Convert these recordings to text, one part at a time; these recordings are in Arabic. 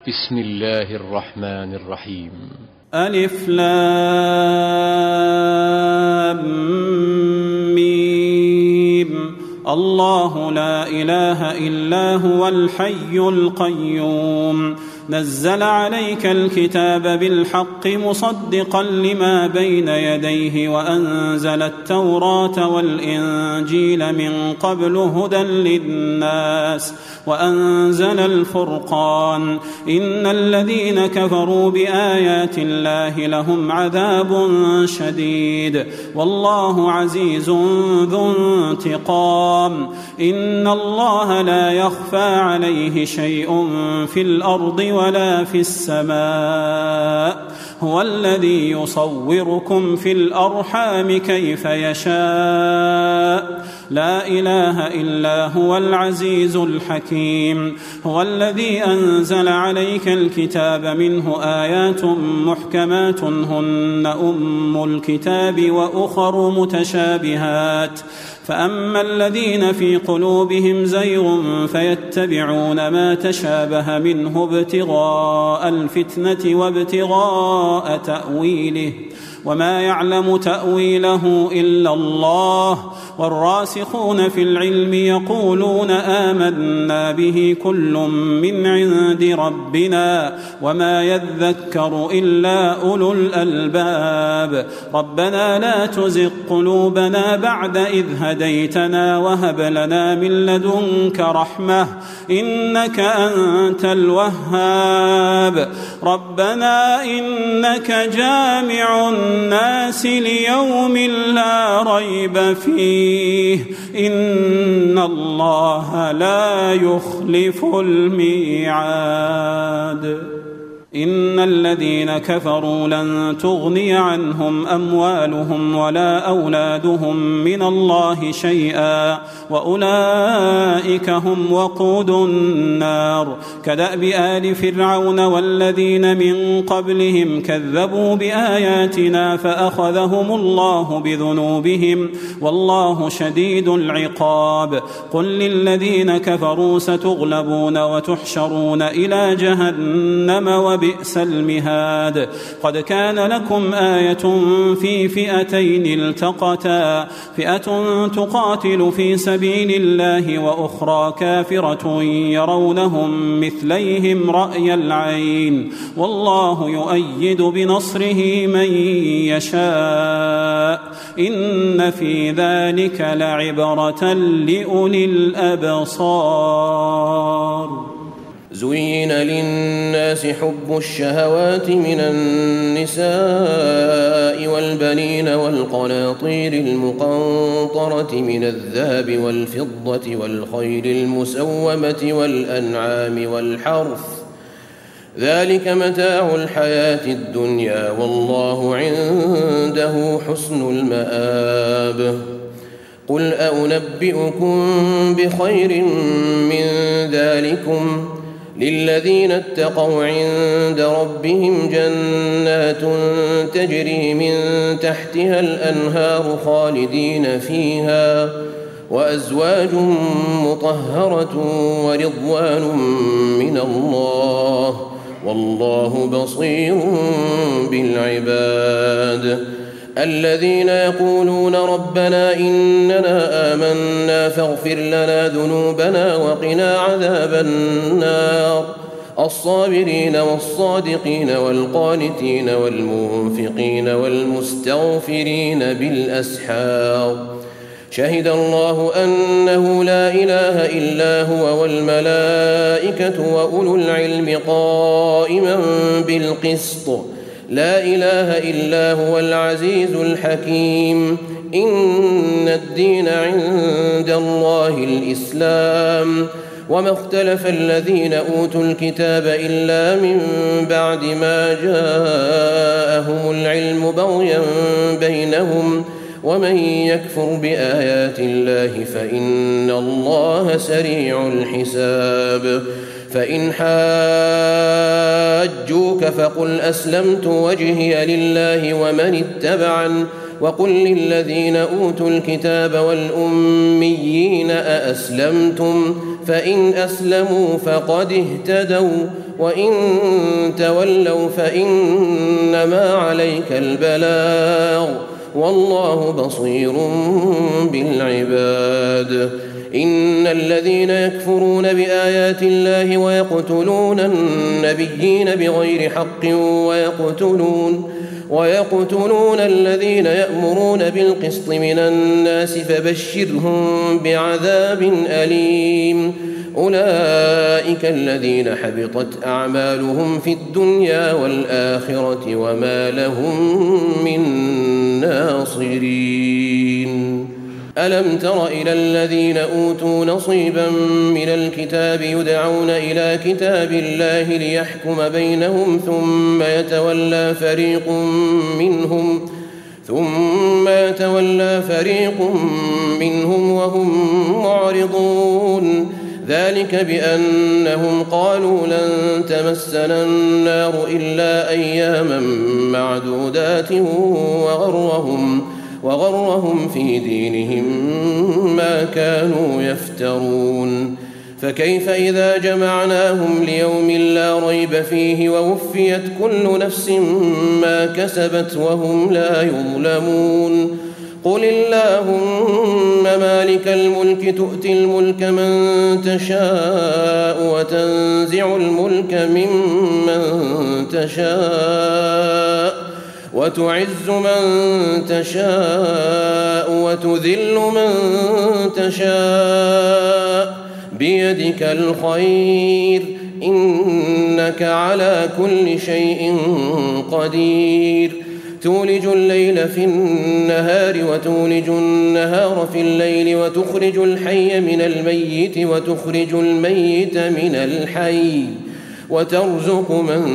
بسم الله الرحمن الرحيم. ألف لام ميم. الله لا إله إلا هو الحي القيوم. نزل عليك الكتاب بالحق مصدقا لما بين يديه وأنزل التوراة والإنجيل من قبل هدى للناس وأنزل الفرقان. إن الذين كفروا بآيات الله لهم عذاب شديد والله عزيز ذو انتقام. إن الله لا يخفى عليه شيء في الأرض ولا في السماء. هو الذي يصوركم في الأرحام كيف يشاء. لا إله إلا هو العزيز الحكيم. هو الذي أنزل عليك الكتاب منه آيات محكمات هن أم الكتاب وأخر متشابهات. فأما الذين في قلوبهم زيغ فيتبعون ما تشابه منه ابتغاء الفتنة وابتغاء تأويله وما يعلم تأويله إلا الله. والراسخون في العلم يقولون آمنا به كل من عند ربنا وما يذكر إلا أولو الألباب. ربنا لا تزغ قلوبنا بعد إذ هديتنا وهب لنا من لدنك رحمة إنك أنت الوهاب. ربنا إنك جامع الناس ليوم لا ريب فيه إن الله لا يخلف الميعاد. إن الذين كفروا لن تغني عنهم أموالهم ولا أولادهم من الله شيئا وأولئك هم وقود النار. كدأب آل فرعون والذين من قبلهم كذبوا بآياتنا فأخذهم الله بذنوبهم والله شديد العقاب. قل للذين كفروا ستغلبون وتحشرون إلى جهنم وبئس المهاد. قد كان لكم آية في فئتين التقتا فئة تقاتل في سبيل الله وأخرى كافرة يرونهم مثليهم رأي العين والله يؤيد بنصره من يشاء. إن في ذلك لعبرة لأولي الأبصار. زين للناس حب الشهوات من النساء والبنين والقناطير المقنطرة من الذهب والفضة والخيل المسومة والأنعام والحرث ذلك متاع الحياة الدنيا والله عنده حسن المآب. قل أنبئكم بخير من ذلكم للذين اتقوا عند ربهم جنات تجري من تحتها الأنهار خالدين فيها وأزواج مطهرة ورضوان من الله والله بصير بالعباد. الذين يقولون ربنا إننا آمنا فاغفر لنا ذنوبنا وقنا عذاب النار. الصابرين والصادقين والقانتين والمنفقين والمستغفرين بالأسحار. شهد الله أنه لا إله إلا هو والملائكة وأولو العلم قائما بالقسط. لا إله إلا هو العزيز الحكيم. إن الدين عند الله الإسلام وما اختلف الذين أوتوا الكتاب إلا من بعد ما جاءهم العلم بغيا بينهم ومن يكفر بآيات الله فإن الله سريع الحساب. فإن حاجوك فقل أسلمت وجهي لله ومن اتبعن وقل للذين أوتوا الكتاب والأميين أأسلمتم فإن أسلموا فقد اهتدوا وإن تولوا فإنما عليك البلاغ والله بصير بالعباد. إن الذين يكفرون بآيات الله ويقتلون النبيين بغير حق ويقتلون الذين يأمرون بالقسط من الناس فبشرهم بعذاب أليم. أولئك الذين حبطت أعمالهم في الدنيا والآخرة وما لهم من ناصرين. ألم تر إلى الذين أوتوا نصيبا من الكتاب يدعون إلى كتاب الله ليحكم بينهم ثم يتولى فريق منهم وهم معرضون. ذلك بأنهم قالوا لن تمسنا النار إلا أياما معدودات وغرهم في دينهم ما كانوا يفترون. فكيف إذا جمعناهم ليوم لا ريب فيه ووفيت كل نفس ما كسبت وهم لا يظلمون. قل اللهم مالك الملك تؤتي الملك من تشاء وتنزع الملك ممن تشاء وتعز من تشاء وتذل من تشاء بيدك الخير إنك على كل شيء قدير. تولج الليل في النهار وتولج النهار في الليل وتخرج الحي من الميت وتخرج الميت من الحي وترزق من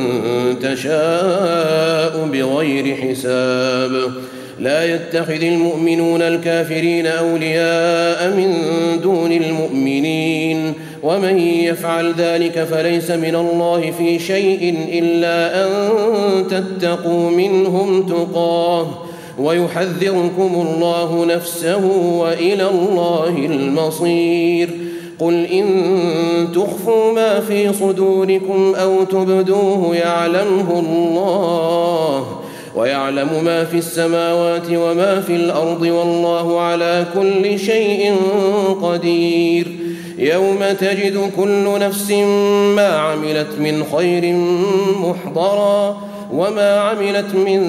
تشاء بغير حساب. لا يتخذ المؤمنون الكافرين أولياء من دون المؤمنين ومن يفعل ذلك فليس من الله في شيء إلا أن تتقوا منهم تقاه ويحذركم الله نفسه وإلى الله المصير. قل إن تخفوا ما في صدوركم أو تبدوه يعلمه الله ويعلم ما في السماوات وما في الأرض والله على كل شيء قدير. يوم تجد كل نفس ما عملت من خير محضرا وما عملت من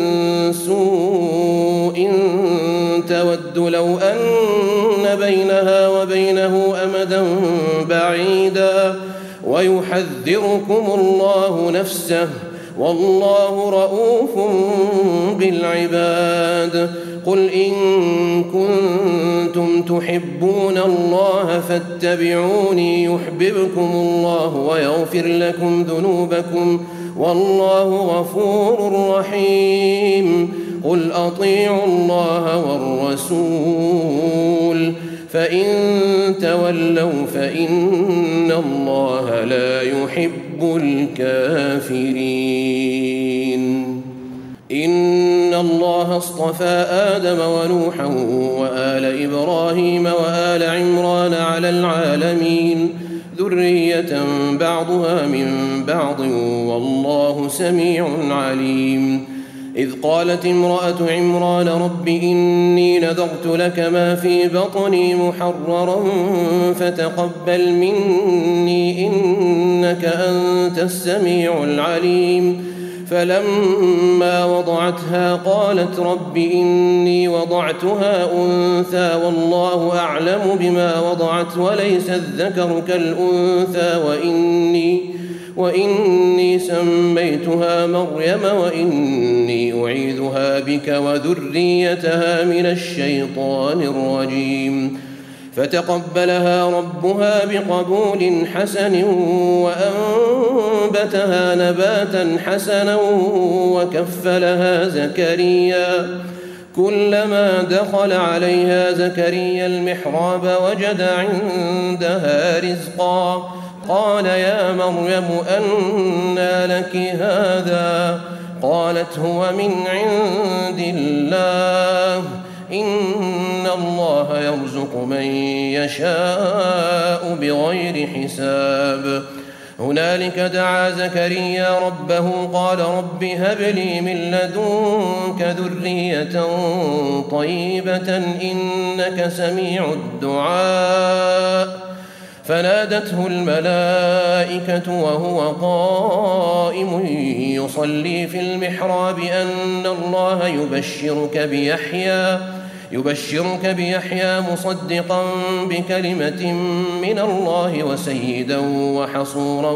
سوء تود لو أن بينها وبينه أمدا بعيدا ويحذركم الله نفسه والله رؤوف بالعباد. قل إن كنتم تحبون الله فاتبعوني يحببكم الله ويغفر لكم ذنوبكم والله غفور رحيم. قل أطيعوا الله والرسول فإن تولوا فإن الله لا يحب الكافرين. إن الله اصطفى آدم ونوحا وآل إبراهيم وآل عمران على العالمين ذرية بعضها من بعض والله سميع عليم. إذ قالت امرأة عمران رب إني نذرت لك ما في بطني محررا فتقبل مني إنك أنت السميع العليم. فلما وضعتها قالت رب إني وضعتها أنثى والله أعلم بما وضعت وليس الذكر كالأنثى وإني سميتها مريم وإني أعيذها بك وذريتها من الشيطان الرجيم. فتقبلها ربها بقبول حسن وأنبتها نباتا حسنا وكفلها زكريا. كلما دخل عليها زكريا المحراب وجد عندها رزقا قال يا مريم أنى لك هذا؟ قالت هو من عند الله إن الله يرزق من يشاء بغير حساب. هنالك دعا زكريا ربه قال رب هب لي من لدنك ذرية طيبة إنك سميع الدعاء. فنادته الملائكة وهو قائم يصلي في المحراب أن الله يبشرك بيحيى مصدقا بكلمة من الله وسيدا وحصورا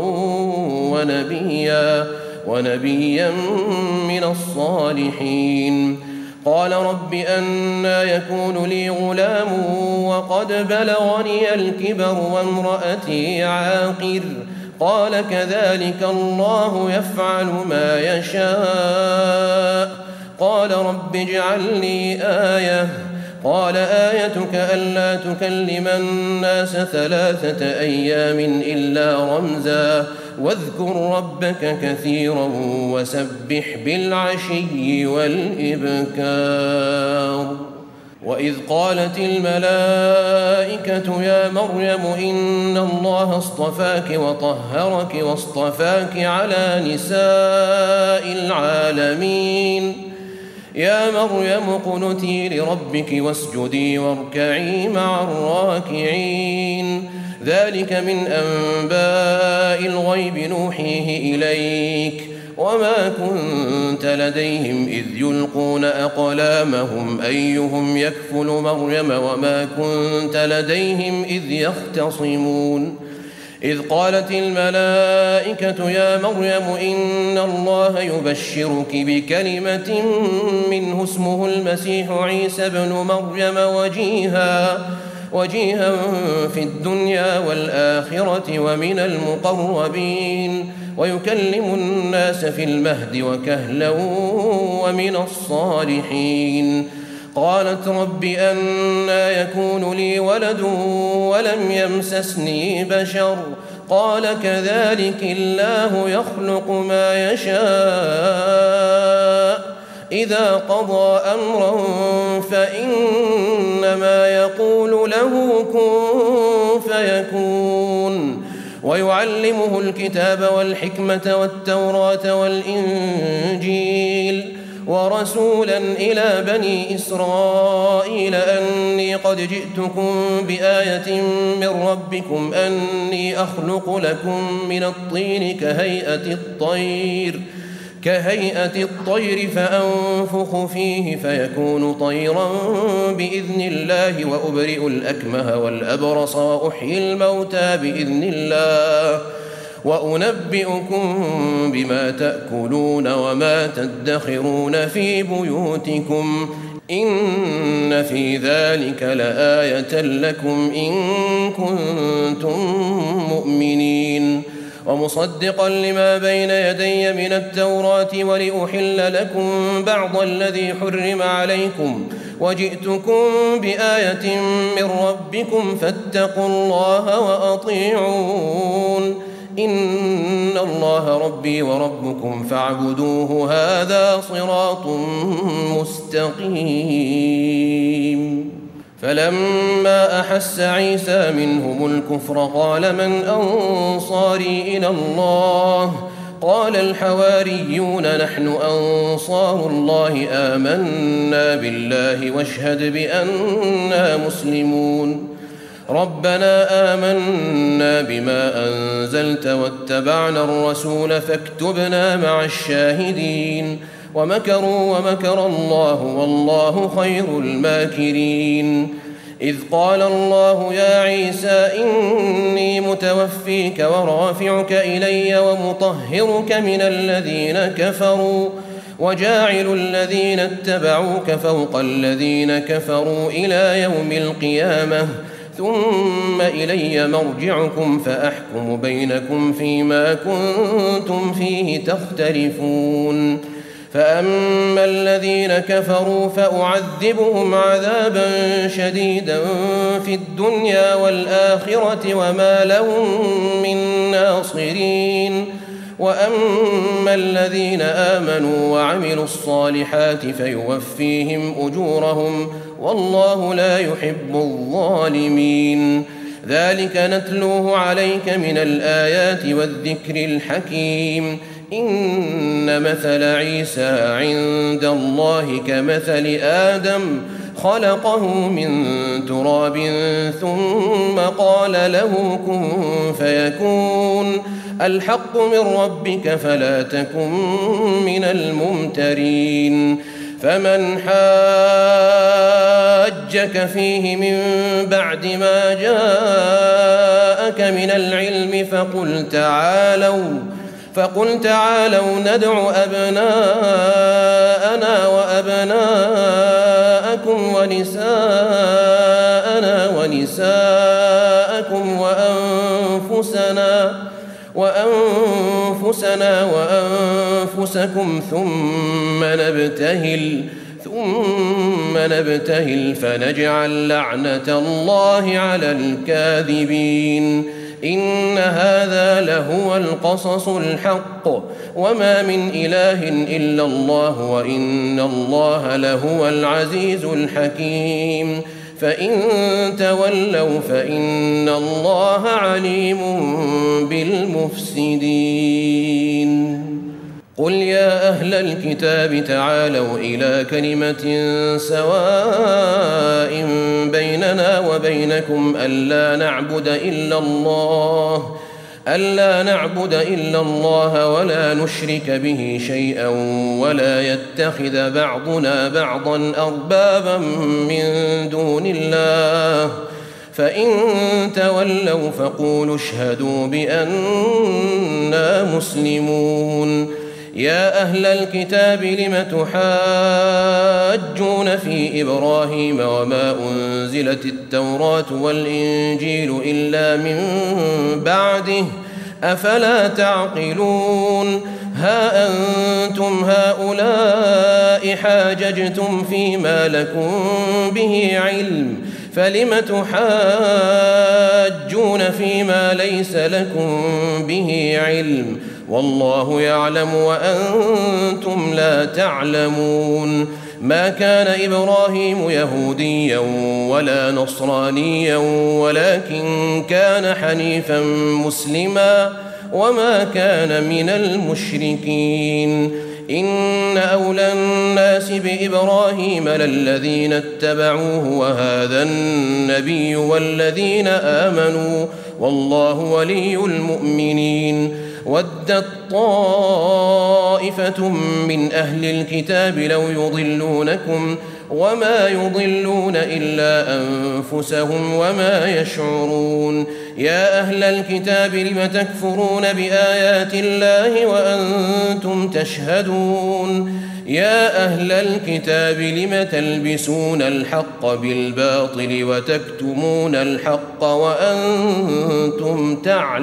ونبيا من الصالحين. قال رب أنى يكون لي غلام وقد بلغني الكبر وامرأتي عاقر. قال كذلك الله يفعل ما يشاء. قال رب اجعل لي آية. قال آيتك ألا تكلم الناس 3 أيام إلا رمزا واذكر ربك كثيرا وسبح بالعشي والإبكار. وإذ قالت الملائكة يا مريم إن الله اصطفاك وطهرك واصطفاك على نساء العالمين. يا مريم اقنتي لربك واسجدي واركعي مع الراكعين. ذلك من أنباء الغيب نوحيه إليك وما كنت لديهم إذ يلقون أقلامهم أيهم يكفل مريم وما كنت لديهم إذ يختصمون. إذ قالت الملائكة يا مريم إن الله يبشرك بكلمة منه اسمه المسيح عيسى ابن مريم وجيها في الدنيا والآخرة ومن المقربين ويكلم الناس في المهد وكهلا ومن الصالحين. قالت رب أنى يكون لي ولد ولم يمسسني بشر. قال كذلك الله يخلق ما يشاء. إذا قضى أمرا فإنما يقول له كن فيكون. ويعلمه الكتاب والحكمة والتوراة والإنجيل ورسولا إلى بني إسرائيل أني قد جئتكم بآية من ربكم أني أخلق لكم من الطين كهيئة الطير فأنفخ فيه فيكون طيرا بإذن الله وأبرئ الأكمه والأبرص وأحيي الموتى بإذن الله وأنبئكم بما تأكلون وما تدخرون في بيوتكم إن في ذلك لآية لكم إن كنتم مؤمنين. ومصدقا لما بين يدي من التوراة ولأحل لكم بعض الذي حرم عليكم وجئتكم بآية من ربكم فاتقوا الله وأطيعون. إن الله ربي وربكم فاعبدوه هذا صراط مستقيم. فلما أحس عيسى منهم الكفر قال من أنصاري إلى الله؟ قال الحواريون نحن أنصار الله آمنا بالله واشهد بأننا مسلمون. ربنا آمنا بما أنزلت واتبعنا الرسول فاكتبنا مع الشاهدين. ومكروا ومكر الله والله خير الماكرين. إذ قال الله يا عيسى إني متوفيك ورافعك إلي ومطهرك من الذين كفروا وجاعل الذين اتبعوك فوق الذين كفروا إلى يوم القيامة ثم إلي مرجعكم فأحكم بينكم فيما كنتم فيه تختلفون. فأما الذين كفروا فأعذبهم عذابا شديدا في الدنيا والآخرة وما لهم من ناصرين. وأما الذين آمنوا وعملوا الصالحات فيوفيهم أجورهم والله لا يحب الظالمين. ذلك نتلوه عليك من الآيات والذكر الحكيم. إن مثل عيسى عند الله كمثل آدم خلقه من تراب ثم قال له كن فيكون. الحق من ربك فلا تكن من الممترين. فمن حاجك فيه من بعد ما جاءك من العلم فقل تعالوا ندع أبناءنا وأبناءكم ونساءنا ونساءكم وأنفسنا وأنفسكم ثم نبتهل فنجعل لعنة الله على الكاذبين. إن هذا لهو القصص الحق وما من إله إلا الله وإن الله لهو العزيز الحكيم. فإن تولوا فإن الله عليم بالمفسدين. قل يا أهل الكتاب تعالوا إلى كلمة سواء بيننا وبينكم ألا نعبد إلا الله ولا نشرك به شيئا ولا يتخذ بعضنا بعضا أربابا من دون الله. فإن تولوا فقولوا اشهدوا بأننا مسلمون. يا أهل الكتاب لم تحاجون في إبراهيم وما أنزلت التوراة والإنجيل إلا من بعده أفلا تعقلون. ها أنتم هؤلاء حاججتم فيما لكم به علم فلم تحاجون فيما ليس لكم به علم والله يعلم وأنتم لا تعلمون. ما كان إبراهيم يهوديا ولا نصرانيا ولكن كان حنيفا مسلما وما كان من المشركين. إن أولى الناس بإبراهيم للذين اتبعوه وهذا النبي والذين آمنوا والله ولي المؤمنين. ودت طائفة من أهل الكتاب لو يضلونكم وما يضلون إلا أنفسهم وما يشعرون. يا أهل الكتاب لم تكفرون بآيات الله وأنتم تشهدون. يا أهل الكتاب لم تلبسون الحق بالباطل وتكتمون الحق وأنتم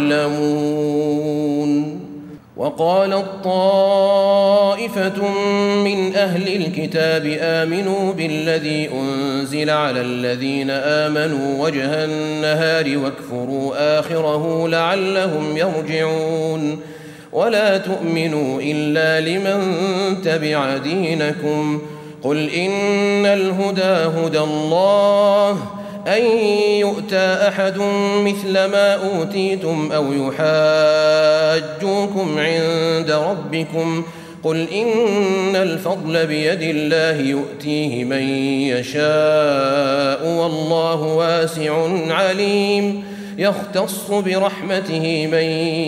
تعلمون. وقالت طائفة من أهل الكتاب آمنوا بالذي أنزل على الذين آمنوا وجه النهار واكفروا آخره لعلهم يرجعون. ولا تؤمنوا إلا لمن تبع دينكم. قل إن الهدى هدى الله أن يؤتى أحد مثل ما أوتيتم أو يحاجوكم عند ربكم. قل إن الفضل بيد الله يؤتيه من يشاء والله واسع عليم. يختص برحمته من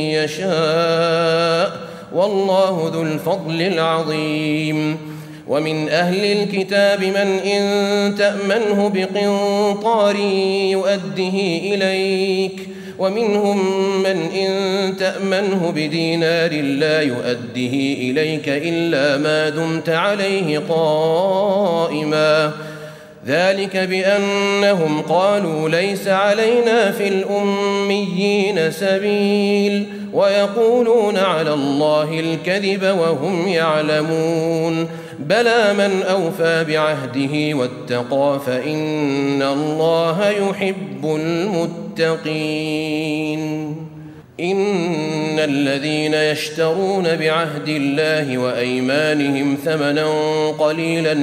يشاء والله ذو الفضل العظيم. ومن أهل الكتاب من إن تأمنه بقنطار يؤده إليك ومنهم من إن تأمنه بدينار لا يؤده إليك إلا ما دمت عليه قائما. ذلك بأنهم قالوا ليس علينا في الأميين سبيل ويقولون على الله الكذب وهم يعلمون. بلى من أوفى بعهده واتقى فإن الله يحب المتقين. إن الذين يشترون بعهد الله وأيمانهم ثمنا قليلا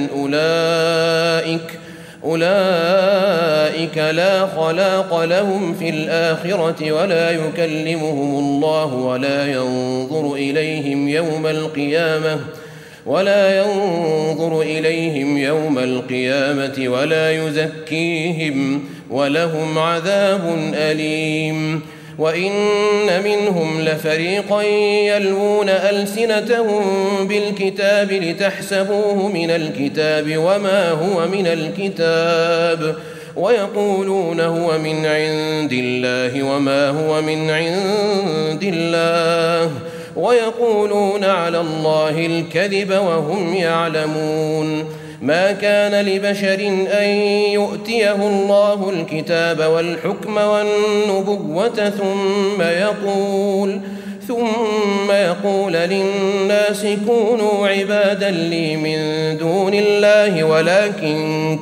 أولئك لا خلاق لهم في الآخرة ولا يكلمهم الله ولا ينظر إليهم يوم القيامة ولا يزكيهم ولهم عذاب أليم. وإن منهم لفريقا يلوون ألسنتهم بالكتاب لتحسبوه من الكتاب وما هو من الكتاب ويقولون هو من عند الله وما هو من عند الله ويقولون على الله الكذب وهم يعلمون. ما كان لبشر أن يؤتيه الله الكتاب والحكم والنبوة ثم يقول للناس كونوا عبادا لي من دون الله ولكن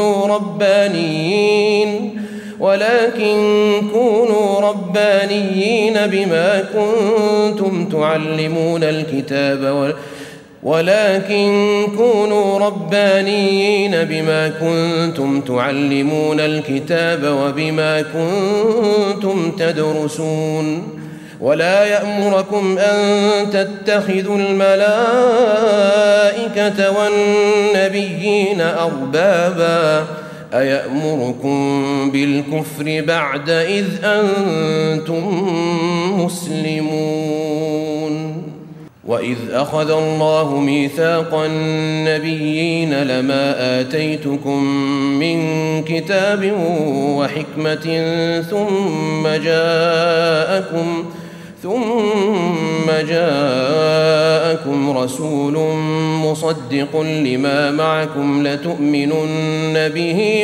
كونوا ربانيين بما كنتم تعلمون الكتاب وبما كنتم تدرسون. ولا يأمركم أن تتخذوا الملائكة والنبيين أربابا أيأمركم بالكفر بعد إذ أنتم مسلمون. وإذ أخذ الله ميثاق النبيين لما آتيتكم من كتاب وحكمة ثم جاءكم رسول مصدق لما معكم لتؤمنن به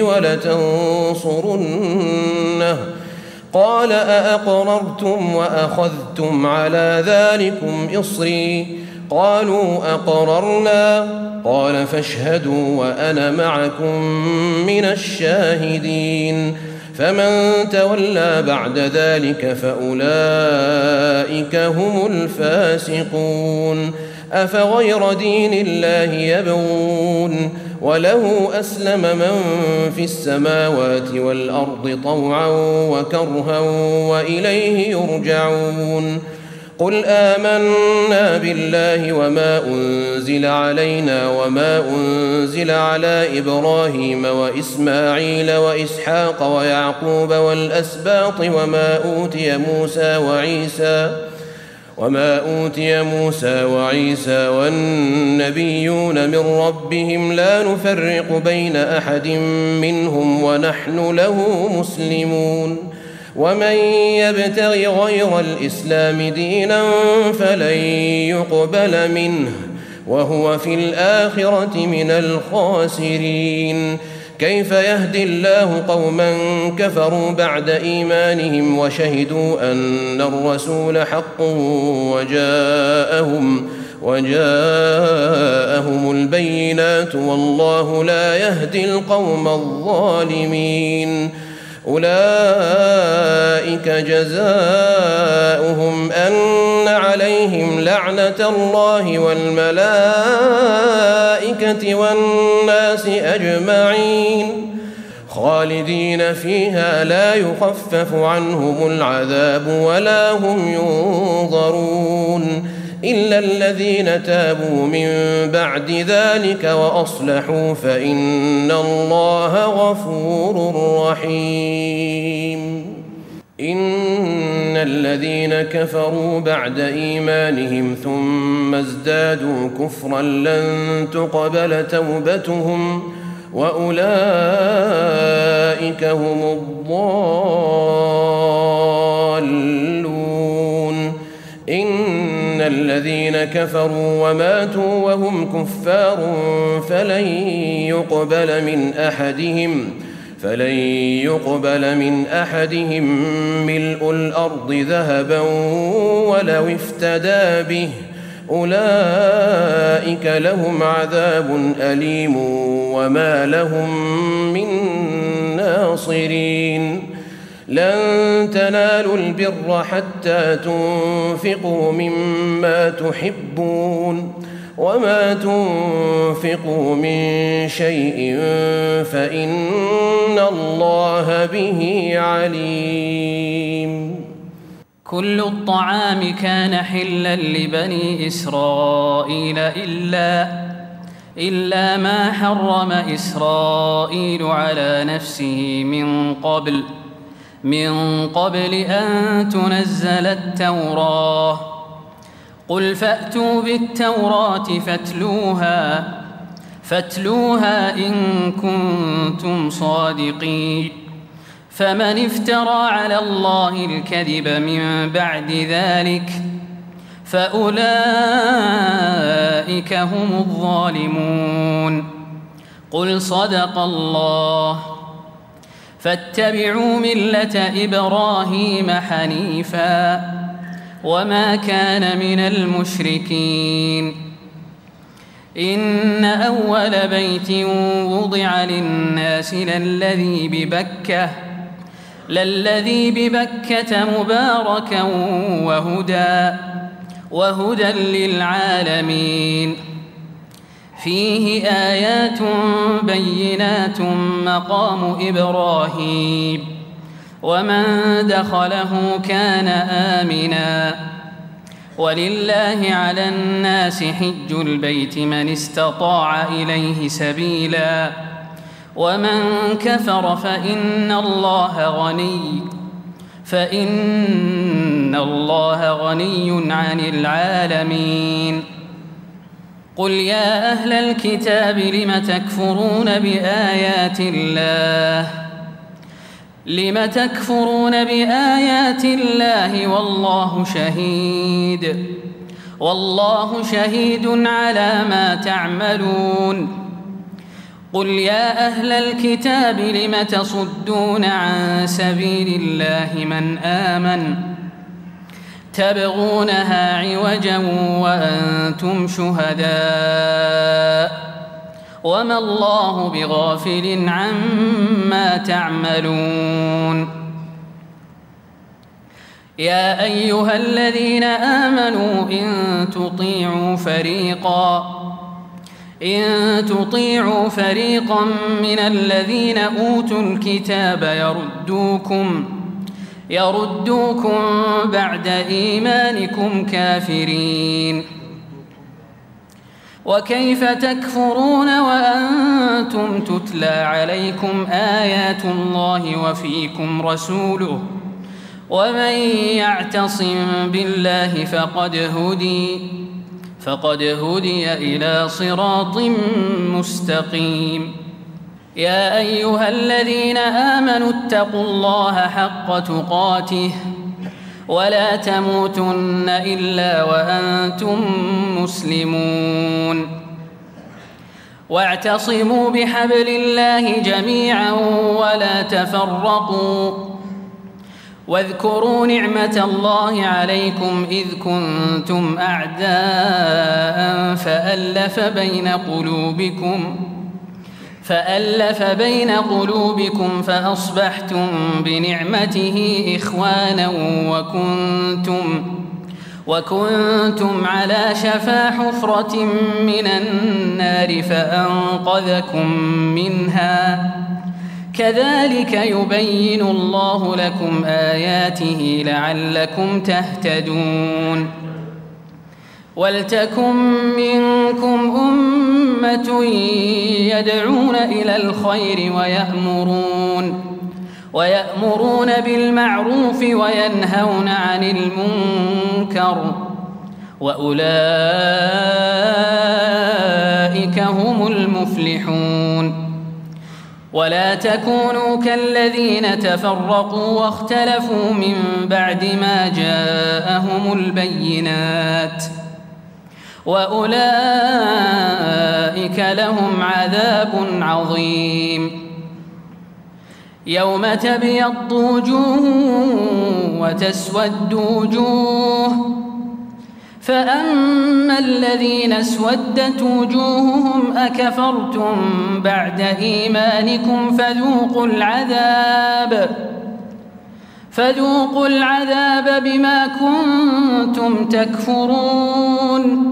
ولتنصرنه قال أأقررتم وأخذتم على ذلكم إصري قالوا أقررنا قال فاشهدوا وأنا معكم من الشاهدين. فمن تولى بعد ذلك فأولئك هم الفاسقون. أفغير دين الله يبغون وله أسلم من في السماوات والأرض طوعا وكرها وإليه يرجعون. قل آمنا بالله وما أنزل علينا وما أنزل على إبراهيم وإسماعيل وإسحاق ويعقوب والأسباط وما أوتي موسى وعيسى والنبيون من ربهم لا نفرق بين أحد منهم ونحن له مسلمون. ومن يبتغ غير الإسلام دينا فلن يقبل منه وهو في الآخرة من الخاسرين. كيف يهدي الله قوما كفروا بعد إيمانهم وشهدوا أن الرسول حق وجاءهم البينات والله لا يهدي القوم الظالمين. أولئك جزاؤهم أن عليهم لعنة الله والملائكة والناس أجمعين خالدين فيها لا يخفف عنهم العذاب ولا هم ينظرون إلا الذين تابوا من بعد ذلك وأصلحوا فإن الله غفور رحيم. إن الذين كفروا بعد إيمانهم ثم ازدادوا كفرا لن تقبل توبتهم وأولئك هم الضالون. إن الذين كفروا وماتوا وهم كفار فلن يقبل من أحدهم ملء الأرض ذهبا ولو افتدى به أولئك لهم عذاب أليم وما لهم من ناصرين. لن تنالوا البر حتى تنفقوا مما تحبون وما تنفقوا من شيء فإن الله به عليم. كل الطعام كان حلا لبني إسرائيل إلا ما حرم إسرائيل على نفسه من قبل أن تنزل التوراة. قل فأتوا بالتوراة فاتلوها إن كنتم صادقين. فمن افترى على الله الكذب من بعد ذلك فأولئك هم الظالمون. قل صدق الله. فاتبعوا ملة إبراهيم حنيفا وما كان من المشركين. إن أول بيت وضع للناس للذي ببكة مباركا وهدى للعالمين. فيه آيات بينات مقام إبراهيم ومن دخله كان آمنا. ولله على الناس حج البيت من استطاع إليه سبيلا ومن كفر فإن الله غني عن العالمين. قل يا أهل الكتاب لم تكفرون بآيات الله والله شهيد على ما تعملون. قل يا أهل الكتاب لم تصدون عن سبيل الله من آمن تبغونها عوجا وأنتم شهداء وما الله بغافل عما تعملون. يا أيها الذين آمنوا إن تطيعوا فريقا من الذين أوتوا الكتاب يردوكم بعد إيمانكم كافرين. وكيف تكفرون وأنتم تتلى عليكم آيات الله وفيكم رسوله ومن يعتصم بالله فقد هدي إلى صراط مستقيم. يا أيها الذين آمنوا اتقوا الله حق تقاته ولا تموتن إلا وأنتم مسلمون. واعتصموا بحبل الله جميعا ولا تفرقوا. واذكروا نعمة الله عليكم إذ كنتم أعداء فألف بين قلوبكم فأصبحتم بنعمته إخوانا وكنتم على شفا حفرة من النار فأنقذكم منها. كذلك يبين الله لكم آياته لعلكم تهتدون. ولتكن منكم أمة يدعون إلى الخير ويأمرون بالمعروف وينهون عن المنكر وأولئك هم المفلحون. ولا تكونوا كالذين تفرقوا واختلفوا من بعد ما جاءهم البينات وأولئك لهم عذاب عظيم. يوم تبيض وجوه وتسود وجوه فأما الذين اسودت وجوههم أكفرتم بعد إيمانكم فذوقوا العذاب بما كنتم تكفرون.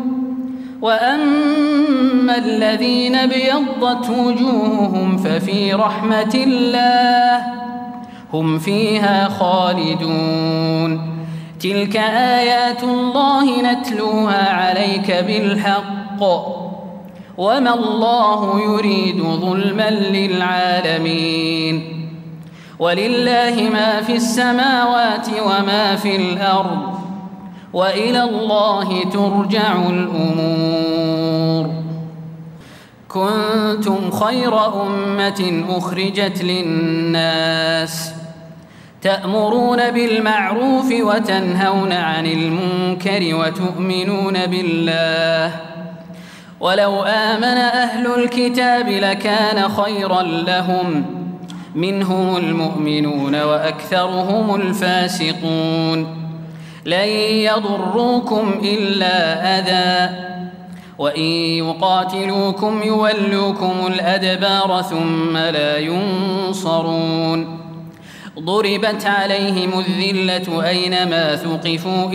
وأما الذين ابيضت وجوههم ففي رحمة الله هم فيها خالدون. تلك آيات الله نتلوها عليك بالحق وما الله يريد ظلما للعالمين. ولله ما في السماوات وما في الأرض وإلى الله ترجع الأمور. كنتم خير أمة أخرجت للناس تأمرون بالمعروف وتنهون عن المنكر وتؤمنون بالله. ولو آمن أهل الكتاب لكان خيرا لهم منهم المؤمنون وأكثرهم الفاسقون. لن يضروكم إلا أذى وإن يقاتلوكم يولوكم الأدبار ثم لا ينصرون. ضربت عليهم الذلة أينما ثقفوا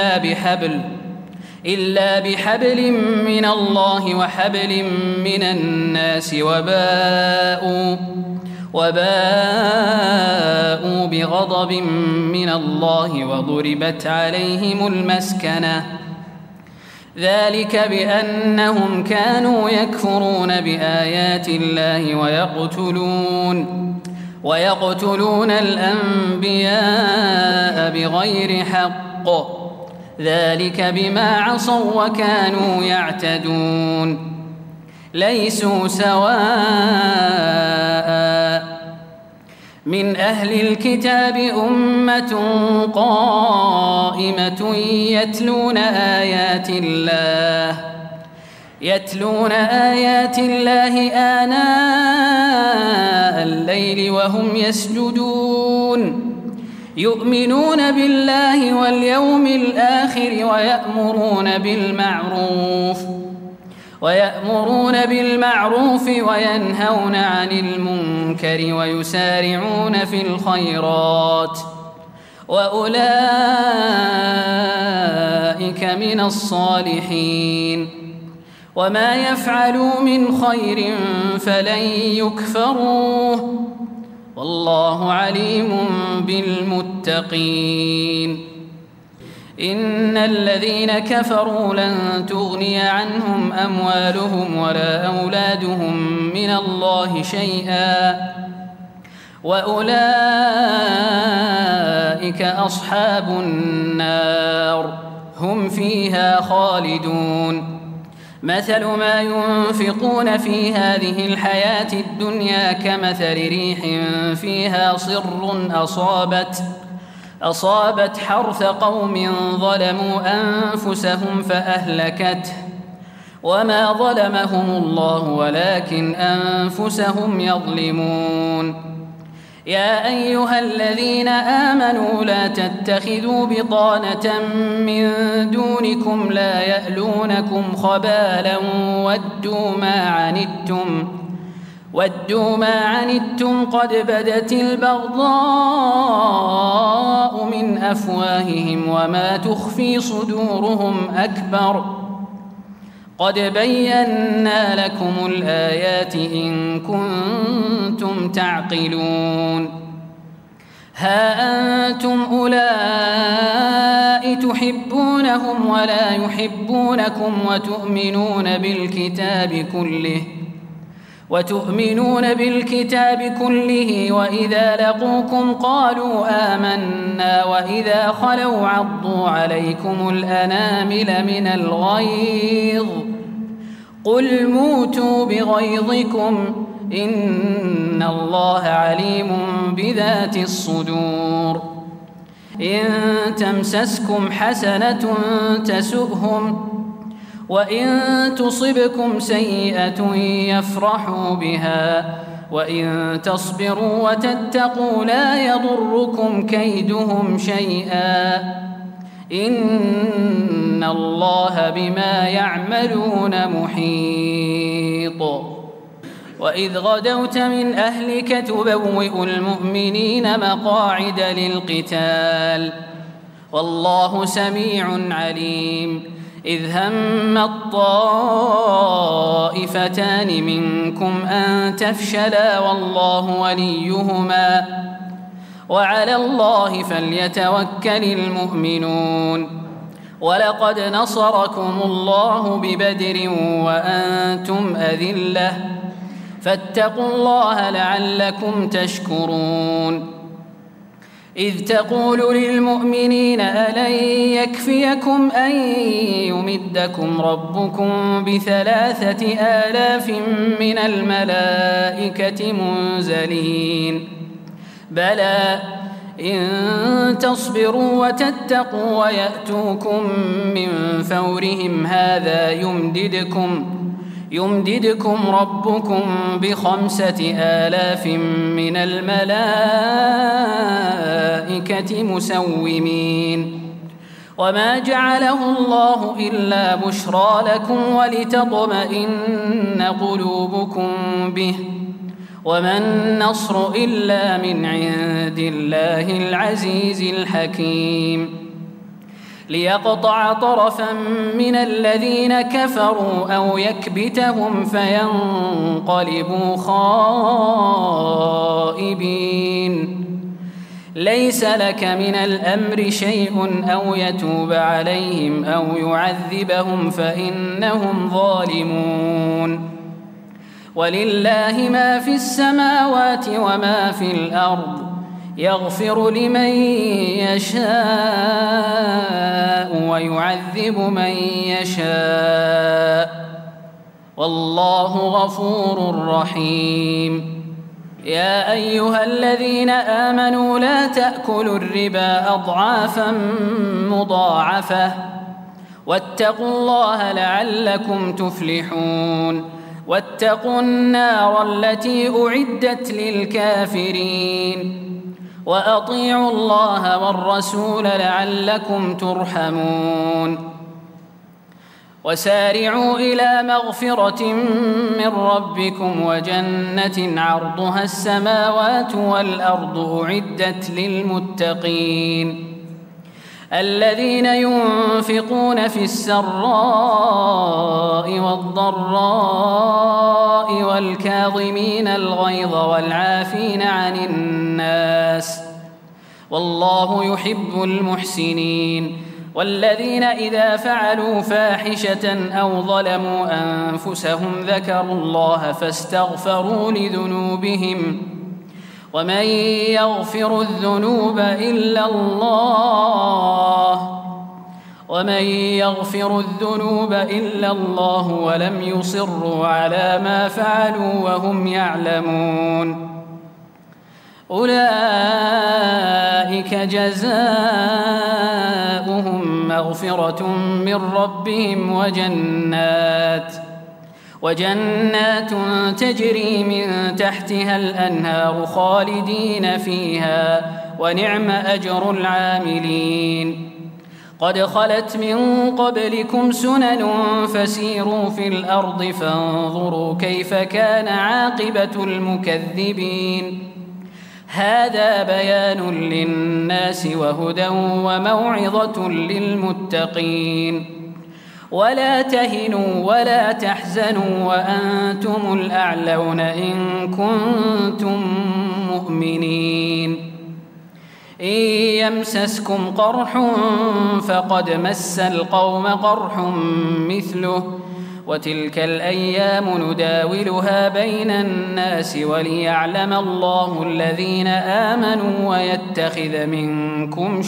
إلا بحبل من الله وحبل من الناس وباءوا بغضب من الله وضربت عليهم المسكنة. ذلك بأنهم كانوا يكفرون بآيات الله ويقتلون الأنبياء بغير حق. ذلك بما عصوا وكانوا يعتدون. ليسوا سواء من أهل الكتاب أمة قائمة يتلون آيات الله آناء الليل وهم يسجدون. يؤمنون بالله واليوم الآخر ويأمرون بالمعروف وينهون عن المنكر ويسارعون في الخيرات وأولئك من الصالحين. وما يفعلوا من خير فلن يكفروه والله عليم بالمتقين. إن الذين كفروا لن تغني عنهم أموالهم ولا أولادهم من الله شيئا وأولئك أصحاب النار هم فيها خالدون. مثل ما ينفقون في هذه الحياة الدنيا كمثل ريح فيها صر أصابت حرث قوم ظلموا أنفسهم فأهلكته وما ظلمهم الله ولكن أنفسهم يظلمون. يا أيها الذين آمنوا لا تتخذوا بطانة من دونكم لا يألونكم خبالا ودوا ما عنتم قد بدت البغضاء من أفواههم وما تخفي صدورهم أكبر. قد بينا لكم الآيات إن كنتم تعقلون. ها أنتم أولئك تحبونهم ولا يحبونكم وتؤمنون بالكتاب كله وإذا لقوكم قالوا آمنا وإذا خلوا عضوا عليكم الأنامل من الغيظ قل موتوا بغيظكم إن الله عليم بذات الصدور. إن تمسسكم حسنة تسؤهم وإن تصبكم سيئة يفرحوا بها وإن تصبروا وتتقوا لا يضركم كيدهم شيئا إن الله بما يعملون محيط. وإذ غدوت من أهلك تبوئ المؤمنين مقاعد للقتال والله سميع عليم إذ هم الطائفتان منكم أن تفشلا والله وليهما وعلى الله فليتوكل المؤمنون ولقد نصركم الله ببدر وأنتم أذلة فاتقوا الله لعلكم تشكرون إذ تقول للمؤمنين ألن يكفيكم أن يمدكم ربكم ب3,000 من الملائكة منزلين بلى إن تصبروا وتتقوا ويأتوكم من فورهم هذا يمددكم ربكم ب5,000 من الملائكة مسومين وما جعله الله إلا بشرى لكم ولتطمئن قلوبكم به وما النصر إلا من عند الله العزيز الحكيم ليقطع طرفا من الذين كفروا أو يكبتهم فينقلبوا خائبين ليس لك من الأمر شيء أو يتوب عليهم أو يعذبهم فإنهم ظالمون ولله ما في السماوات وما في الأرض يغفر لمن يشاء ويعذب من يشاء والله غفور رحيم يا أيها الذين آمنوا لا تأكلوا الربا أضعافا مضاعفة واتقوا الله لعلكم تفلحون واتقوا النار التي أعدت للكافرين وأطيعوا الله والرسول لعلكم ترحمون وسارعوا إلى مغفرة من ربكم وجنة عرضها السماوات والأرض أعدت للمتقين الذين ينفقون في السراء والضراء والكاظمين الغيظ والعافين عن الناس والله يحب المحسنين والذين إذا فعلوا فاحشة أو ظلموا أنفسهم ذكروا الله فاستغفروا لذنوبهم ومن يغفر الذنوب إلا الله ولم يصروا على ما فعلوا وهم يعلمون أولئك جزاؤهم مغفرة من ربهم وجنات تجري من تحتها الأنهار خالدين فيها ونعم أجر العاملين قد خلت من قبلكم سنن فسيروا في الأرض فانظروا كيف كان عاقبة المكذبين هذا بيان للناس وهدى وموعظة للمتقين ولا تهنوا ولا تحزنوا وأنتم الأعلون إن كنتم مؤمنين إن يمسسكم قرح فقد مس القوم قرح مثله وتلك الأيام نداولها بين الناس وليعلم الله الذين آمنوا ويتخذ منكم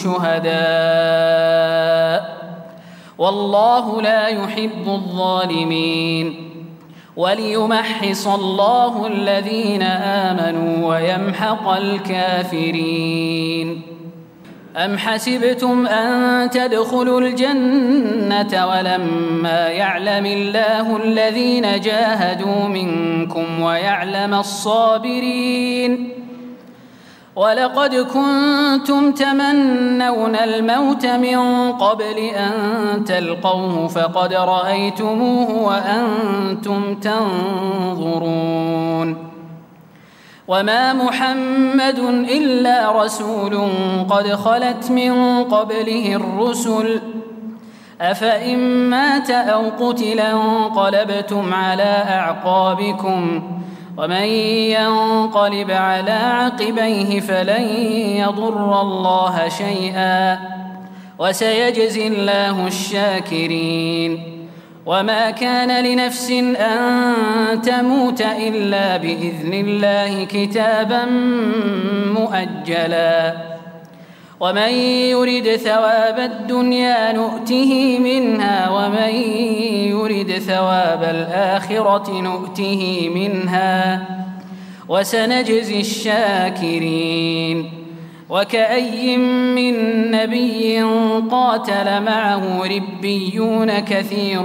شهداء والله لا يحب الظالمين وليمحص الله الذين آمنوا ويمحق الكافرين أم حسبتم أن تدخلوا الجنة ولما يعلم الله الذين جاهدوا منكم ويعلم الصابرين ولقد كنتم تمنون الموت من قبل أن تلقوه فقد رأيتموه وأنتم تنظرون وما محمد إلا رسول قد خلت من قبله الرسل أفإن مات أو قتل انقلبتم على أعقابكم ومن ينقلب على عقبيه فلن يضر الله شيئا وسيجزي الله الشاكرين وما كان لنفس أن تموت إلا بإذن الله كتابا مؤجلا ومن يرد ثواب الدنيا نؤته منها ومن يرد ثواب الآخرة نؤته منها وسنجزي الشاكرين وكأي من نبي قاتل معه ربيون كثير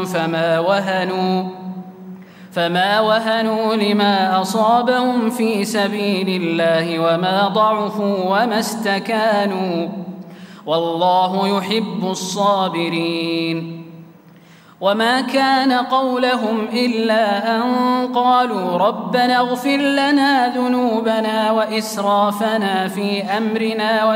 فما وهنوا لما أصابهم في سبيل الله وما ضعفوا وما استكانوا والله يحب الصابرين وما كان قولهم إلا أن قالوا ربنا اغفر لنا ذنوبنا وإسرافنا في أمرنا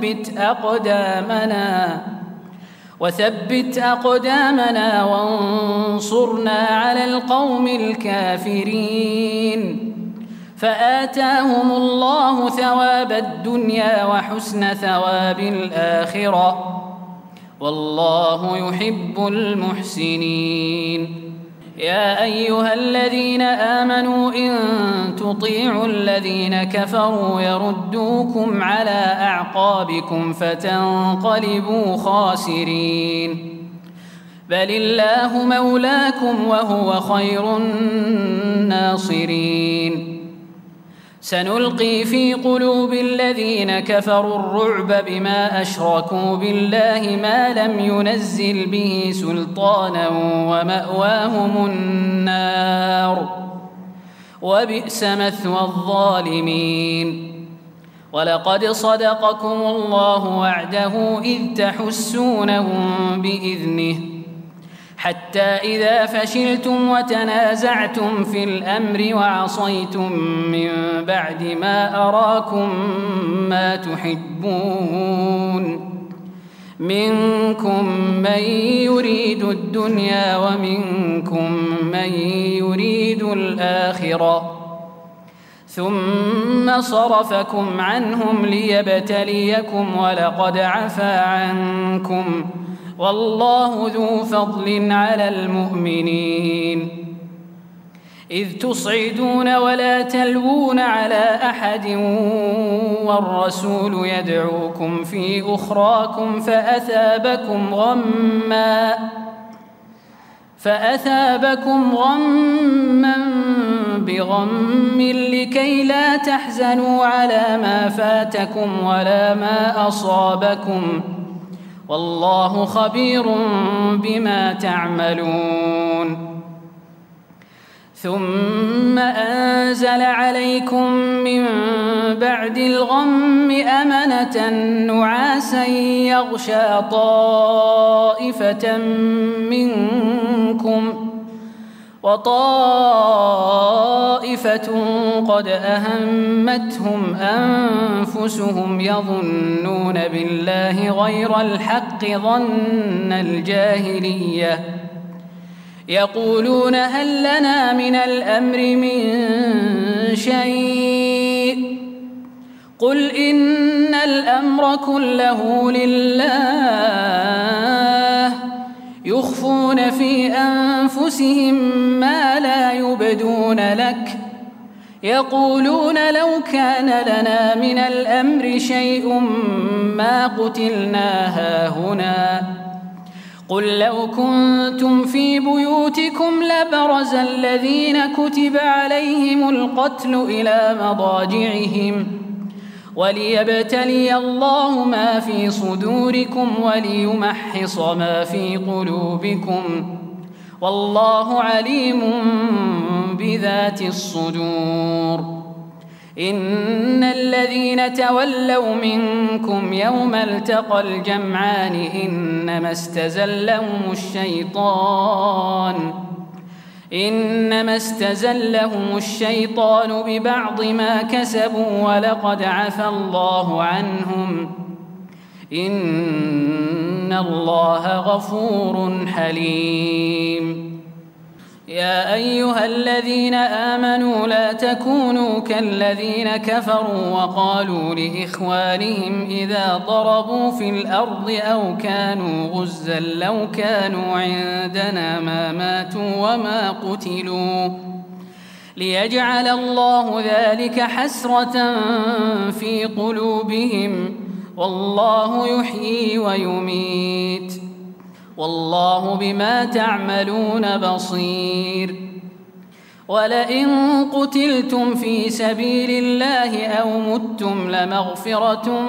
وثبت أقدامنا وانصرنا على القوم الكافرين فآتاهم الله ثواب الدنيا وحسن ثواب الآخرة والله يحب المحسنين يا أيها الذين آمنوا إن تطيعوا الذين كفروا يردوكم على أعقابكم فتنقلبوا خاسرين بل الله مولاكم وهو خير الناصرين سنلقي في قلوب الذين كفروا الرعب بما أشركوا بالله ما لم ينزل به سلطانا ومأواهم النار وبئس مثوى الظالمين ولقد صدقكم الله وعده إذ تحسونهم بإذنه حتى إذا فشلتم وتنازعتم في الأمر وعصيتم من بعد ما أراكم ما تحبون منكم من يريد الدنيا ومنكم من يريد الآخرة ثم صرفكم عنهم ليبتليكم ولقد عفا عنكم والله ذو فضل على المؤمنين إذ تصعدون ولا تلوون على أحد والرسول يدعوكم في أخراكم فأثابكم غما بغم لكي لا تحزنوا على ما فاتكم ولا ما أصابكم والله خبير بما تعملون ثم أنزل عليكم من بعد الغم أمنة نعاسا يغشى طائفة منكم وطائفة قد أهمتهم أنفسهم يظنون بالله غير الحق ظن الجاهلية يقولون هل لنا من الأمر من شيء قل إن الأمر كله لله يخفون في أنفسهم ما لا يبدون لك يقولون لو كان لنا من الأمر شيء ما قتلنا هاهنا قل لو كنتم في بيوتكم لبرز الذين كتب عليهم القتل إلى مضاجعهم وليبتلي الله ما في صدوركم وليمحص ما في قلوبكم والله عليم بذات الصدور إن الذين تولوا منكم يوم التقى الجمعان إنما استزلهم الشيطان ببعض ما كسبوا ولقد عفى الله عنهم إن الله غفور حليم. يا أيها الذين آمنوا لا تكونوا كالذين كفروا وقالوا لإخوانهم إذا ضربوا في الأرض أو كانوا غزا لو كانوا عندنا ما ماتوا وما قتلوا ليجعل الله ذلك حسرة في قلوبهم والله يحيي ويميت والله بما تعملون بصير. ولئن قتلتم في سبيل الله أو متم لمغفرة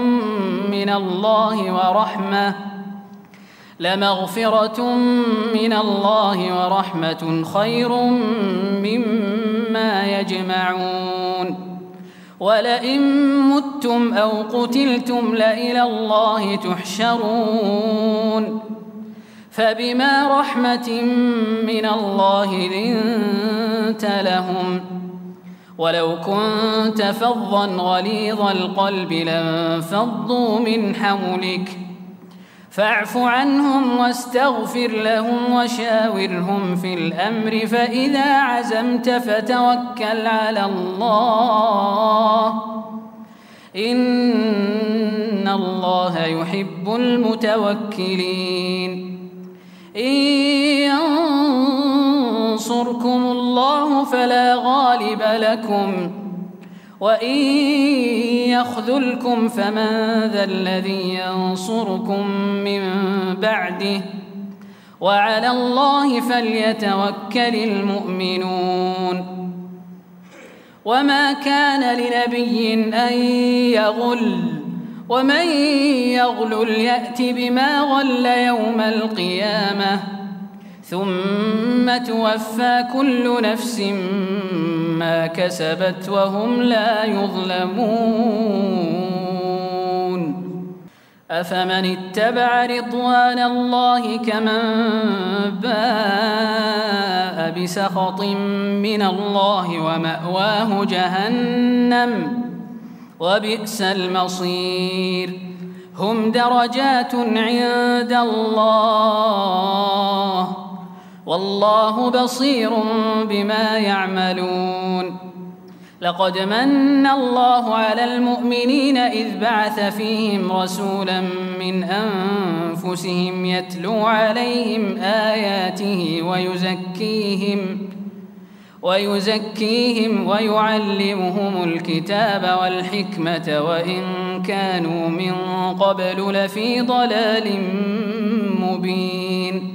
من الله ورحمة خير مما يجمعون. ولئن متم أو قتلتم لإلى الله تحشرون. فبما رحمة من الله لنت لهم ولو كنت فظا غليظ القلب لانفضوا من حولك فاعف عنهم واستغفر لهم وشاورهم في الأمر فإذا عزمت فتوكل على الله إن الله يحب المتوكلين. إن ينصركم الله فلا غالب لكم وإن يخذلكم فمن ذا الذي ينصركم من بعده وعلى الله فليتوكل المؤمنون. وما كان لنبي أن يغل ومن يغلل يأت بما غل يوم القيامة ثم توفى كل نفس ما كسبت وهم لا يظلمون. أفمن اتبع رضوان الله كمن باء بسخط من الله ومأواه جهنم وبئس المصير. هم درجات عند الله والله بصير بما يعملون. لقد من الله على المؤمنين إذ بعث فيهم رسولا من أنفسهم يتلو عليهم آياته ويزكيهم ويعلمهم الكتاب والحكمة وإن كانوا من قبل لفي ضلال مبين.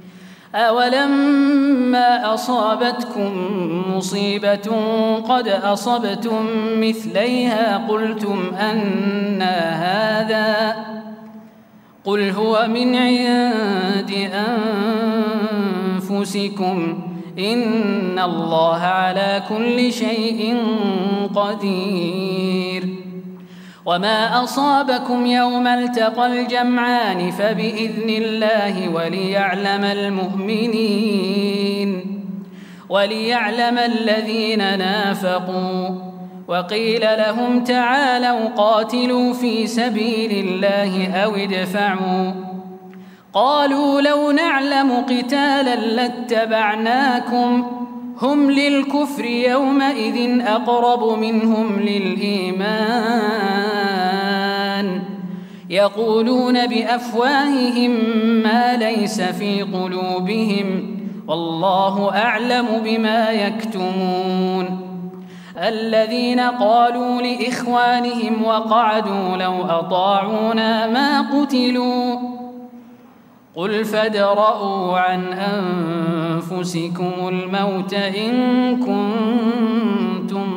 أولما أصابتكم مصيبة قد أصبتم مثليها قلتم أنى هذا قل هو من عند أنفسكم إن الله على كل شيء قدير. وما أصابكم يوم التقى الجمعان فبإذن الله وليعلم الذين نافقوا. وقيل لهم تعالوا قاتلوا في سبيل الله أو ادفعوا قالوا لو نعلم قتالا لاتبعناكم هم للكفر يومئذ أقرب منهم للإيمان يقولون بأفواههم ما ليس في قلوبهم والله أعلم بما يكتمون. الذين قالوا لإخوانهم وقعدوا لو أطاعونا ما قتلوا قل فادرءوا عن أنفسكم الموت إن كنتم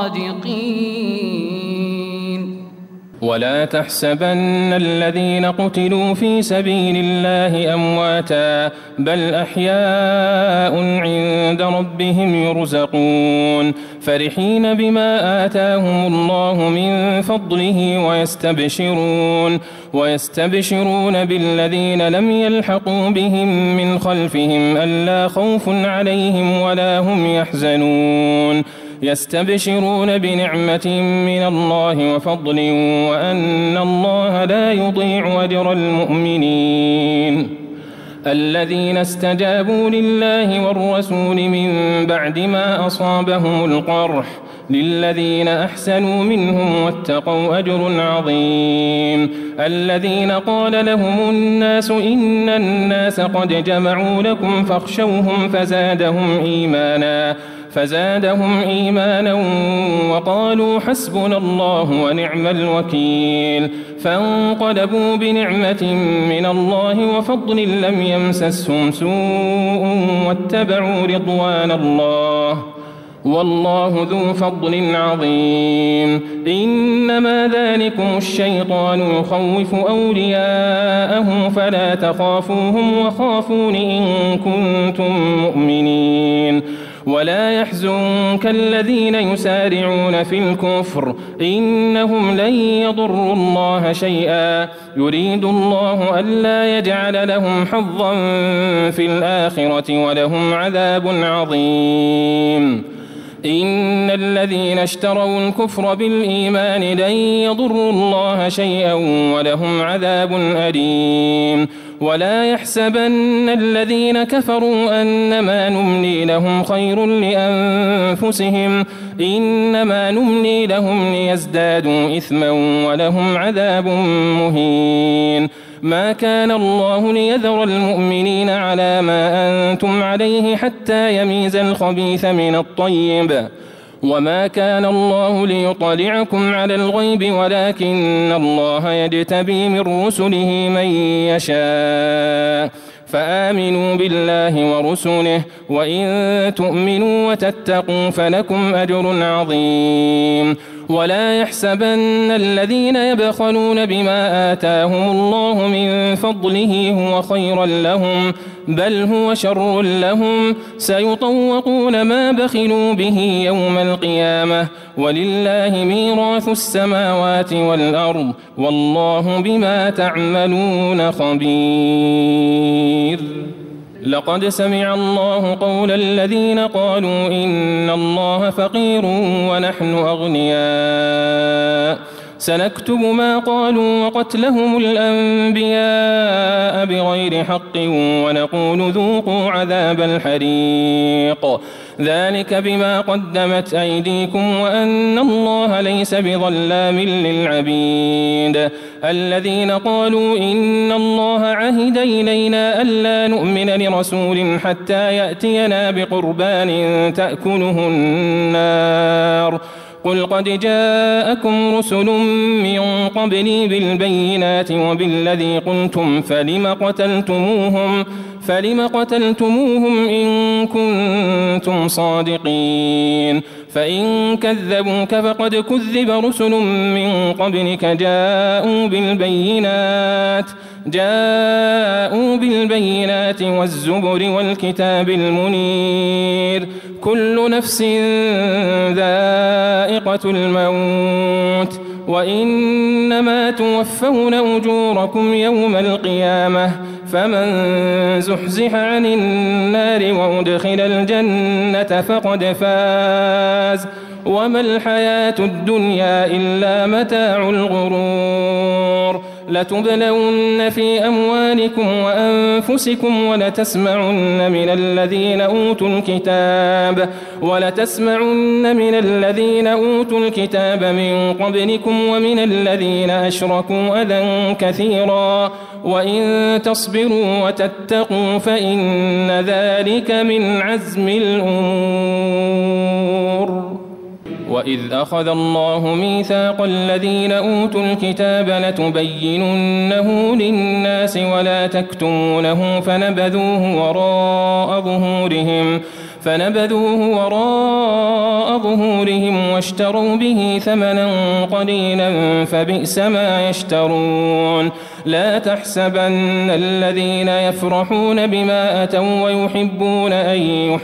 صادقين. ولا تحسبن الذين قتلوا في سبيل الله أمواتا بل أحياء عند ربهم يرزقون فرحين بما آتاهم الله من فضله ويستبشرون بالذين لم يلحقوا بهم من خلفهم ألا خوف عليهم ولا هم يحزنون يستبشرون بنعمة من الله وفضل وأن الله لا يضيع أجر المؤمنين الذين استجابوا لله والرسول من بعد ما أصابهم القرح للذين أحسنوا منهم واتقوا أجر عظيم الذين قال لهم الناس إن الناس قد جمعوا لكم فاخشوهم فزادهم إيمانا وقالوا حسبنا الله ونعم الوكيل فانقلبوا بنعمة من الله وفضل لم يمسسهم سوء واتبعوا رضوان الله والله ذو فضل عظيم إنما ذلكم الشيطان يخوف أولياءه فلا تخافوهم وخافون إن كنتم مؤمنين ولا يحزنك الذين يسارعون في الكفر إنهم لن يضروا الله شيئا يريد الله ألا يجعل لهم حظا في الآخرة ولهم عذاب عظيم إن الذين اشتروا الكفر بالإيمان لن يضروا الله شيئا ولهم عذاب أليم ولا يحسبن الذين كفروا أنما نملي لهم خير لأنفسهم إنما نملي لهم ليزدادوا إثما ولهم عذاب مهين ما كان الله ليذر المؤمنين على ما أنتم عليه حتى يميز الخبيث من الطيب وما كان الله ليطلعكم على الغيب ولكن الله يجتبي من رسله من يشاء فآمنوا بالله ورسله وإن تؤمنوا وتتقوا فلكم أجر عظيم ولا يحسبن الذين يبخلون بما آتاهم الله من فضله هو خيرا لهم بل هو شر لهم سيطوقون ما بخلوا به يوم القيامة ولله ميراث السماوات والأرض والله بما تعملون خبير لقد سمع الله قول الذين قالوا إن الله فقير ونحن أغنياء سنكتب ما قالوا وقتلهم الأنبياء بغير حق ونقول ذوقوا عذاب الحريق ذلك بما قدمت أيديكم وأن الله ليس بظلام للعبيد الذين قالوا إن الله عهد إلينا ألا نؤمن لرسول حتى يأتينا بقربان تأكله النار قل قد جاءكم رسل من قبلي بالبينات وبالذي قلتم فلم قتلتموهم إن كنتم صادقين فإن كذبوك فقد كذب رسل من قبلك جاءوا بالبينات والزبر والكتاب المنير كل نفس ذائقة الموت وإنما توفون أجوركم يوم القيامة فمن زحزح عن النار وأدخل الجنة فقد فاز وما الحياة الدنيا إلا متاع الغرور لتبلون في أموالكم وأنفسكم ولتسمعن من الذين أوتوا الكتاب من قبلكم ومن الذين أشركوا أذى كثيرا وإن تصبروا وتتقوا فإن ذلك من عزم الأمور وإذ أخذ الله ميثاق الذين أوتوا الكتاب لتبيننه للناس ولا تكتمونه فنبذوه وراء ظهورهم فنبذوه وراء ظهورهم واشتروا به ثمنا قليلا فبئس ما يشترون لا تحسبن الذين يفرحون بما أتوا ويحبون أن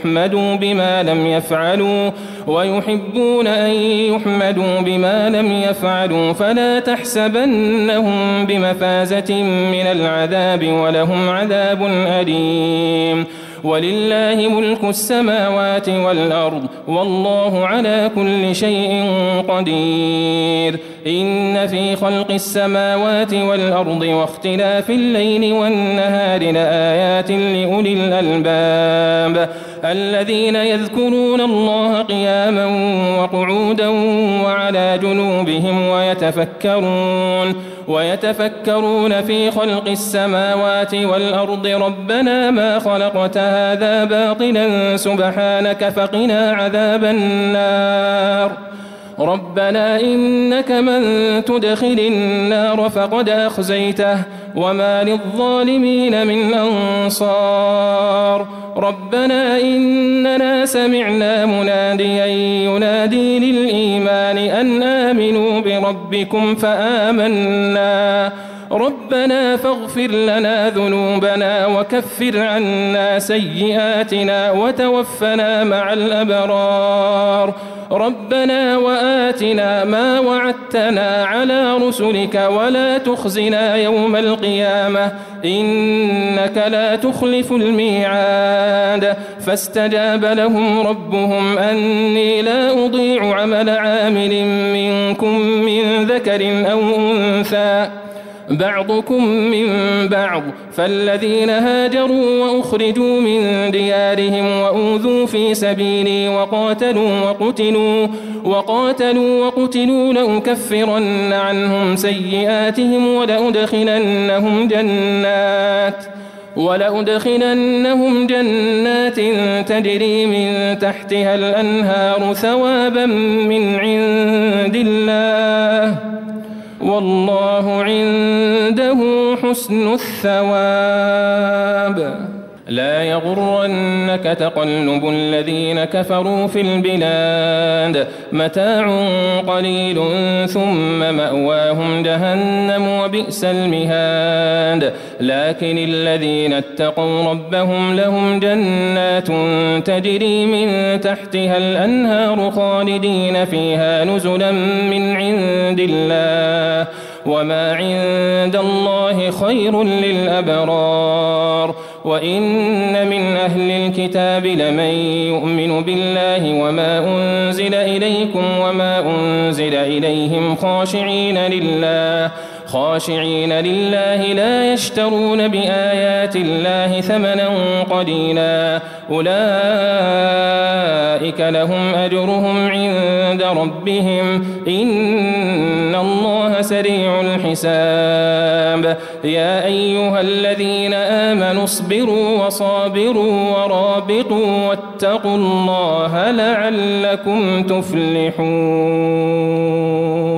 يحمدوا بما لم يفعلوا فلا تحسبنهم بمفازة من العذاب ولهم عذاب أليم ولله ملك السماوات والأرض والله على كل شيء قدير إن في خلق السماوات والأرض واختلاف الليل والنهار لآيات لأولي الألباب الذين يذكرون الله قياما وقعودا وعلى جنوبهم ويتفكرون في خلق السماوات والأرض ربنا ما خلقت هذا باطلا سبحانك فقنا عذاب النار ربنا إنك من تدخل النار فقد أخزيته وما للظالمين من أنصار ربنا إننا سمعنا مناديا ينادي للإيمان أن آمنوا بربكم فآمنا ربنا فاغفر لنا ذنوبنا وكفر عنا سيئاتنا وتوفنا مع الأبرار ربنا وآتنا ما وعدتنا على رسلك ولا تخزنا يوم القيامة إنك لا تخلف الميعاد فاستجاب لهم ربهم أني لا أضيع عمل عامل منكم من ذكر أو أنثى بعضكم من بعض فالذين هاجروا وأخرجوا من ديارهم وأوذوا في سبيلي وقاتلوا لأكفرن عنهم سيئاتهم ولأدخلنهم جنات تجري من تحتها الأنهار ثوابا من عند الله والله عنده حسن الثواب لا يغرنك تقلب الذين كفروا في البلاد متاع قليل ثم مأواهم جهنم وبئس المهاد لكن الذين اتقوا ربهم لهم جنات تجري من تحتها الأنهار خالدين فيها نزلا من عند الله وما عند الله خير للأبرار وإن من أهل الكتاب لمن يؤمن بالله وما أنزل إليكم وما أنزل إليهم خاشعين لله لا يشترون بآيات الله ثمنا قليلا أولئك لهم أجرهم عند ربهم إن الله سريع الحساب يا أيها الذين آمنوا اصبروا وصابروا ورابطوا واتقوا الله لعلكم تفلحون